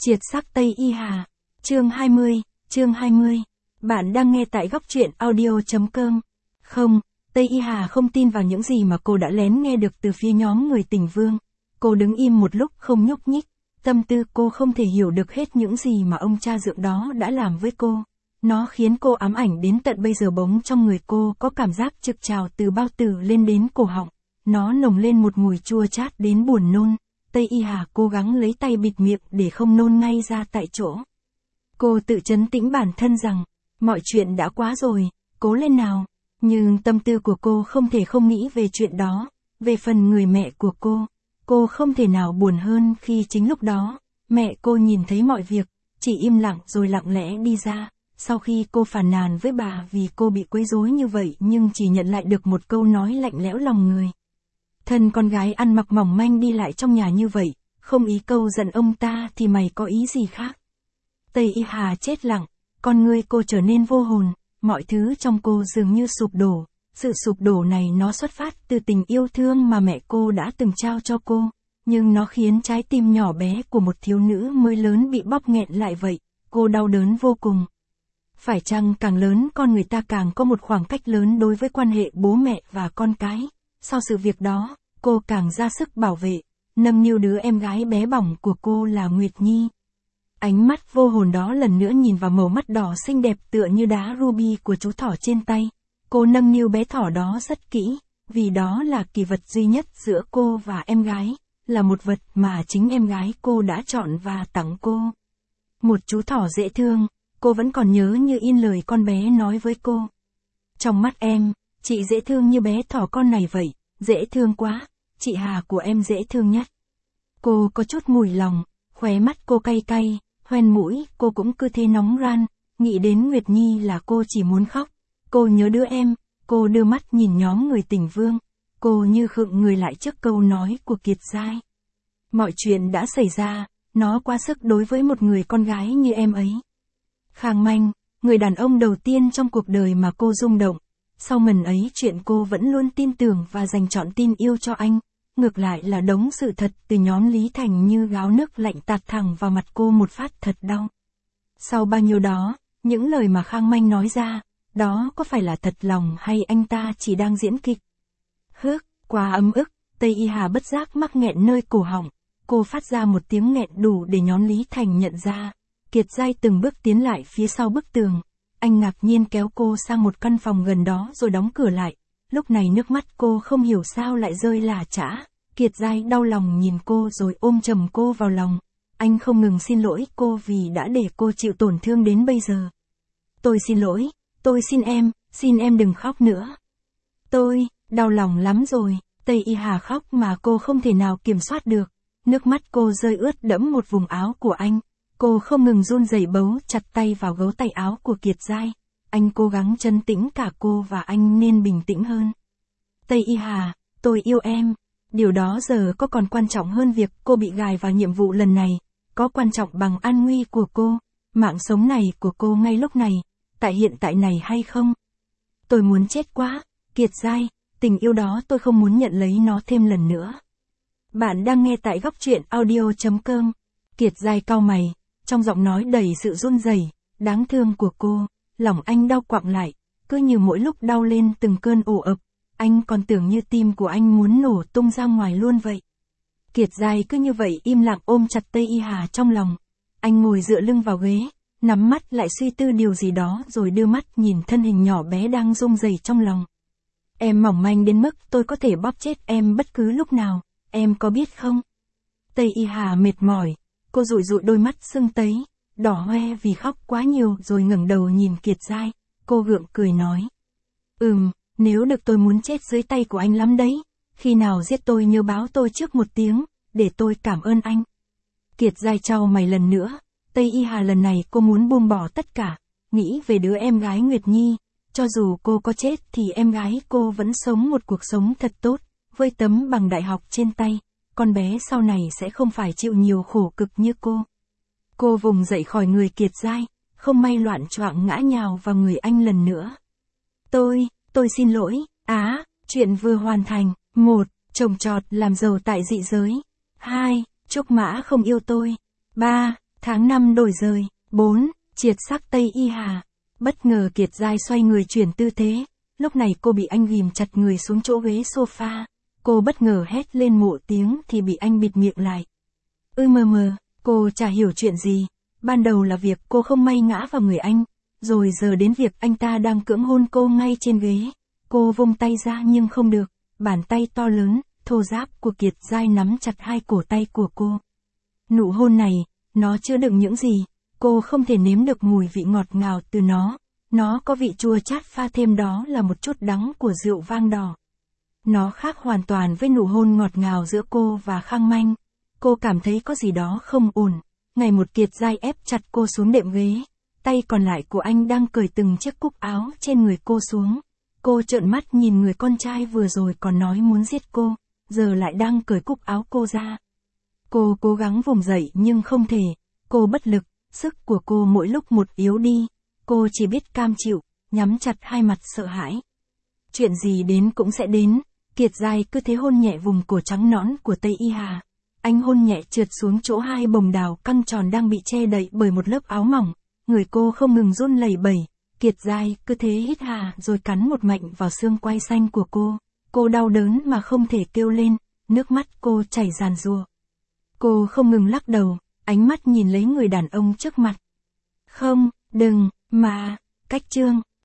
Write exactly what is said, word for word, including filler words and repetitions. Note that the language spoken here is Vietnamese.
Triệt sắc Tây Y Hà. Chương hai mươi, chương hai mươi. Bạn đang nghe tại góc truyện audio.com. Không, Tây Y Hà không tin vào những gì mà cô đã lén nghe được từ phía nhóm người Tình Vương. Cô đứng im một lúc không nhúc nhích. Tâm tư cô không thể hiểu được hết những gì mà ông cha dượng đó đã làm với cô. Nó khiến cô ám ảnh đến tận bây giờ, bỗng trong người cô có cảm giác trực trào từ bao tử lên đến cổ họng. Nó nồng lên một mùi chua chát đến buồn nôn. Tây Y Hà cố gắng lấy tay bịt miệng để không nôn ngay ra tại chỗ. Cô tự trấn tĩnh bản thân rằng, mọi chuyện đã quá rồi, cố lên nào. Nhưng tâm tư của cô không thể không nghĩ về chuyện đó, về phần người mẹ của cô. Cô không thể nào buồn hơn khi chính lúc đó, mẹ cô nhìn thấy mọi việc, chỉ im lặng rồi lặng lẽ đi ra. Sau khi cô phàn nàn với bà vì cô bị quấy rối như vậy nhưng chỉ nhận lại được một câu nói lạnh lẽo lòng người. Thân con gái ăn mặc mỏng manh đi lại trong nhà như vậy, không ý câu giận ông ta thì mày có ý gì khác? Tây Y Hà chết lặng, con ngươi cô trở nên vô hồn, mọi thứ trong cô dường như sụp đổ. Sự sụp đổ này nó xuất phát từ tình yêu thương mà mẹ cô đã từng trao cho cô, nhưng nó khiến trái tim nhỏ bé của một thiếu nữ mới lớn bị bóp nghẹn lại vậy. Cô đau đớn vô cùng. Phải chăng càng lớn con người ta càng có một khoảng cách lớn đối với quan hệ bố mẹ và con cái? Sau sự việc đó, cô càng ra sức bảo vệ, nâng niu đứa em gái bé bỏng của cô là Nguyệt Nhi. Ánh mắt vô hồn đó lần nữa nhìn vào màu mắt đỏ xinh đẹp tựa như đá ruby của chú thỏ trên tay. Cô nâng niu bé thỏ đó rất kỹ, vì đó là kỷ vật duy nhất giữa cô và em gái, là một vật mà chính em gái cô đã chọn và tặng cô. Một chú thỏ dễ thương, cô vẫn còn nhớ như in lời con bé nói với cô. Trong mắt em, chị dễ thương như bé thỏ con này vậy, dễ thương quá, chị Hà của em dễ thương nhất. Cô có chút mùi lòng, khóe mắt cô cay cay, hoen mũi cô cũng cứ thế nóng ran, nghĩ đến Nguyệt Nhi là cô chỉ muốn khóc. Cô nhớ đứa em, cô đưa mắt nhìn nhóm người Tình Vương, cô như khựng người lại trước câu nói của Kiệt Giai. Mọi chuyện đã xảy ra, nó quá sức đối với một người con gái như em ấy. Khang Manh, người đàn ông đầu tiên trong cuộc đời mà cô rung động. Sau mần ấy chuyện cô vẫn luôn tin tưởng và dành trọn tin yêu cho anh. Ngược lại là đống sự thật từ nhóm Lý Thành như gáo nước lạnh tạt thẳng vào mặt cô một phát thật đau. Sau bao nhiêu đó, những lời mà Khang Manh nói ra, đó có phải là thật lòng hay anh ta chỉ đang diễn kịch? Hước, quá ấm ức, Tây Y Hà bất giác mắc nghẹn nơi cổ họng. Cô phát ra một tiếng nghẹn đủ để nhóm Lý Thành nhận ra. Kiệt Giai từng bước tiến lại phía sau bức tường. Anh ngạc nhiên kéo cô sang một căn phòng gần đó rồi đóng cửa lại. Lúc này nước mắt cô không hiểu sao lại rơi lả chã. Kiệt Giai đau lòng nhìn cô rồi ôm chầm cô vào lòng. Anh không ngừng xin lỗi cô vì đã để cô chịu tổn thương đến bây giờ. Tôi xin lỗi, tôi xin em, xin em đừng khóc nữa. Tôi, đau lòng lắm rồi. Tây Y Hà khóc mà cô không thể nào kiểm soát được. Nước mắt cô rơi ướt đẫm một vùng áo của anh. Cô không ngừng run rẩy bấu chặt tay vào gấu tay áo của Kiệt Giai. Anh cố gắng trấn tĩnh cả cô và anh nên bình tĩnh hơn. Tây Y Hà, tôi yêu em. Điều đó giờ có còn quan trọng hơn việc cô bị gài vào nhiệm vụ lần này. Có quan trọng bằng an nguy của cô, mạng sống này của cô ngay lúc này, tại hiện tại này hay không? Tôi muốn chết quá, Kiệt Giai, tình yêu đó tôi không muốn nhận lấy nó thêm lần nữa. Bạn đang nghe tại góc truyện audio.com. Kiệt Giai cau mày, trong giọng nói đầy sự run rẩy, đáng thương của cô. Lòng anh đau quặn lại, cứ như mỗi lúc đau lên từng cơn ồ ập, anh còn tưởng như tim của anh muốn nổ tung ra ngoài luôn vậy. Kiệt Giai cứ như vậy im lặng ôm chặt Tây Y Hà trong lòng. Anh ngồi dựa lưng vào ghế, nắm mắt lại suy tư điều gì đó rồi đưa mắt nhìn thân hình nhỏ bé đang rung rẩy trong lòng. Em mỏng manh đến mức tôi có thể bóp chết em bất cứ lúc nào, em có biết không? Tây Y Hà mệt mỏi, cô dụi dụi đôi mắt sưng tấy, đỏ hoe vì khóc quá nhiều rồi ngẩng đầu nhìn Kiệt Giai. Cô gượng cười nói. Ừm, nếu được tôi muốn chết dưới tay của anh lắm đấy. Khi nào giết tôi nhớ báo tôi trước một tiếng, để tôi cảm ơn anh. Kiệt Giai chau mày lần nữa. Tây Y Hà lần này cô muốn buông bỏ tất cả, nghĩ về đứa em gái Nguyệt Nhi. Cho dù cô có chết thì em gái cô vẫn sống một cuộc sống thật tốt, với tấm bằng đại học trên tay. Con bé sau này sẽ không phải chịu nhiều khổ cực như cô. Cô vùng dậy khỏi người Kiệt Giai, không may loạn choạng ngã nhào vào người anh lần nữa. Tôi, tôi xin lỗi. Á, chuyện vừa hoàn thành. Một, trồng trọt làm giàu tại dị giới. Hai, Trúc Mã không yêu tôi. Ba, Tháng năm đổi rời. bốn. Triệt sắc Tây Y Hà. Bất ngờ Kiệt Giai xoay người chuyển tư thế, lúc này cô bị anh ghìm chặt người xuống chỗ ghế sofa. Cô bất ngờ hét lên một tiếng thì bị anh bịt miệng lại. Ư mờ mờ, cô chả hiểu chuyện gì. Ban đầu là việc cô không may ngã vào người anh, rồi giờ đến việc anh ta đang cưỡng hôn cô ngay trên ghế. Cô vung tay ra nhưng không được, bàn tay to lớn, thô ráp của Kiệt Giai nắm chặt hai cổ tay của cô. Nụ hôn này, nó chứa đựng những gì, cô không thể nếm được mùi vị ngọt ngào từ nó. Nó có vị chua chát pha thêm đó là một chút đắng của rượu vang đỏ. Nó khác hoàn toàn với nụ hôn ngọt ngào giữa cô và Khang Manh. Cô cảm thấy có gì đó không ổn. Ngày một Kiệt Giai ép chặt cô xuống đệm ghế. Tay còn lại của anh đang cởi từng chiếc cúc áo trên người cô xuống. Cô trợn mắt nhìn người con trai vừa rồi còn nói muốn giết cô, giờ lại đang cởi cúc áo cô ra. Cô cố gắng vùng dậy nhưng không thể. Cô bất lực, sức của cô mỗi lúc một yếu đi. Cô chỉ biết cam chịu, nhắm chặt hai mặt sợ hãi. Chuyện gì đến cũng sẽ đến. Kiệt Giai cứ thế hôn nhẹ vùng cổ trắng nõn của Tây Y Hà. Anh hôn nhẹ trượt xuống chỗ hai bồng đào căng tròn đang bị che đậy bởi một lớp áo mỏng. Người cô không ngừng run lẩy bẩy. Kiệt Giai cứ thế hít hà rồi cắn một mạnh vào xương quai xanh của cô. Cô đau đớn mà không thể kêu lên, nước mắt cô chảy ràn rụa. Cô không ngừng lắc đầu, ánh mắt nhìn lấy người đàn ông trước mặt. Không, đừng, mà, cách chương.